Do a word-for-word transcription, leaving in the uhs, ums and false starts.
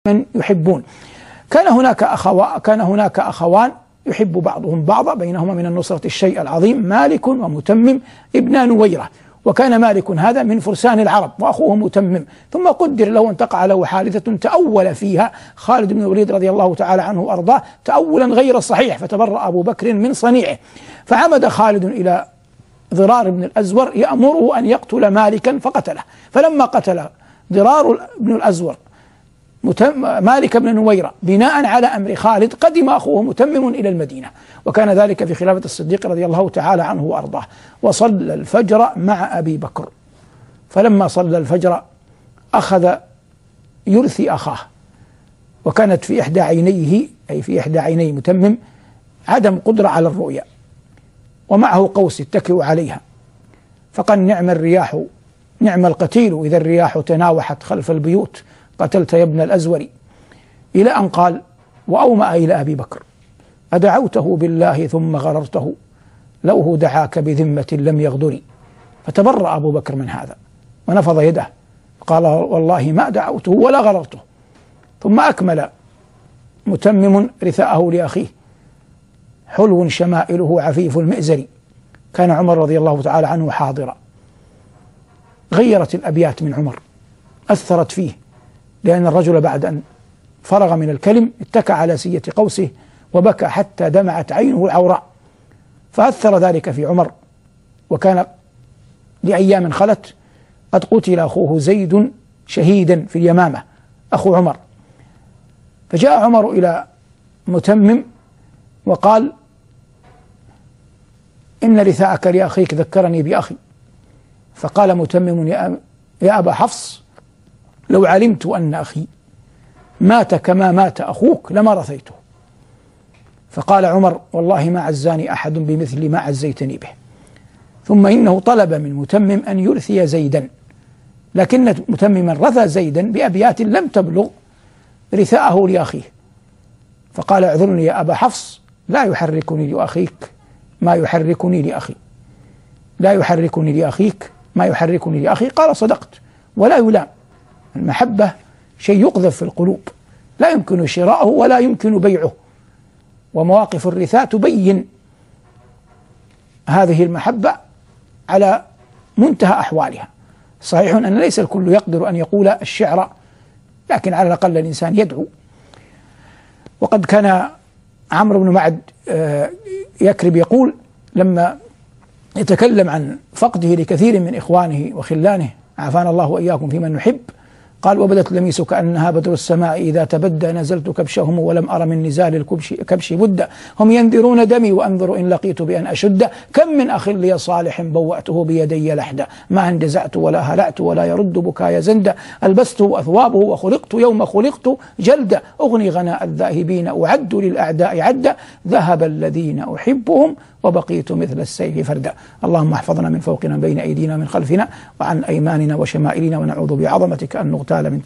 من يحبون. كان هناك أخوا كان هناك أخوان يحب بعضهم بعضا، بينهما من النصرة الشيء العظيم، مالك ومتمم ابن نويرة. وكان مالك هذا من فرسان العرب وأخوه متمم، ثم قدر له أن تقع له حادثة تأول فيها خالد بن الوليد رضي الله تعالى عنه وأرضاه تأولا غير صحيح، فتبرأ أبو بكر من صنيعه. فعمد خالد إلى ضرار بن الأزور يأمره أن يقتل مالكا فقتله. فلما قتل ضرار بن الأزور مالك بن نويرة بناء على أمر خالد، قدم أخوه متمم إلى المدينة، وكان ذلك في خلافة الصديق رضي الله تعالى عنه وأرضاه، وصلى الفجر مع أبي بكر. فلما صلى الفجر أخذ يرثي أخاه، وكانت في إحدى عينيه أي في إحدى عيني متمم عدم قدرة على الرؤيا، ومعه قوس يتكئ عليها، فقال: نعم الرياح نعم القتيل إذا الرياح تناوحت خلف البيوت قتلت يا ابن الأزور، إلى أن قال وأومأ إلى أبي بكر: أدعوته بالله ثم غررته، لوه دعاك بذمة لم يغدري. فتبرأ أبو بكر من هذا ونفض يده، قال: والله ما دعوته ولا غررته. ثم أكمل متمم رثاءه لأخيه: حلو شمائله عفيف المئزر. كان عمر رضي الله تعالى عنه حاضرا. غيرت الأبيات من عمر، أثرت فيه، لأن الرجل بعد أن فرغ من الكلم اتكى على سية قوسه وبكى حتى دمعت عينه العوراء، فأثر ذلك في عمر. وكان لأيام خلت قد قتل أخوه زيد شهيدا في اليمامة أخو عمر، فجاء عمر إلى متمم وقال: إن رثاءك لأخيك ذكرني بأخي. فقال متمم: يا أبا حفص، لو علمت أن أخي مات كما مات أخوك لما رثيته. فقال عمر: والله ما عزاني أحد بمثل ما عزيتني به. ثم إنه طلب من متمم أن يرثي زيدا، لكن متمما رثى زيدا بأبيات لم تبلغ رثاءه لأخيه. فقال: اعذرني يا أبا حفص، لا يحركني لأخيك ما يحركني لأخي، لا يحركني لأخيك ما يحركني لأخي. قال: صدقت، ولا يلام. المحبة شيء يقذف في القلوب، لا يمكن شراؤه ولا يمكن بيعه، ومواقف الرثاء تبين هذه المحبة على منتهى أحوالها. صحيح أن ليس الكل يقدر أن يقول الشعر، لكن على الأقل الإنسان يدعو. وقد كان عمرو بن معد يكرب يقول لما يتكلم عن فقده لكثير من إخوانه وخلانه، عافانا الله وإياكم فيمن نحب، قال: وبدت لميس كأنها بدر السماء إذا تبدى، نزلت كبشهم ولم أر من نزال الكبش كبش بدا، هم ينذرون دمي وأنذر إن لقيت بأن أشد، كم من أخ لي صالح بوأته بيدي لحدا، ما اندزعت ولا هلعت ولا يرد بكاي زندا، ألبسته أثوابه وخلقت يوم خلقت جلدا، أغني غناء الذاهبين أعد للأعداء عدا، ذهب الذين أحبهم وبقيت مثل السيف فردا. اللهم احفظنا من فوقنا بين أيدينا من خلفنا وعن أيماننا وشمائلنا، ونعوذ بعظمتك أن نغتال من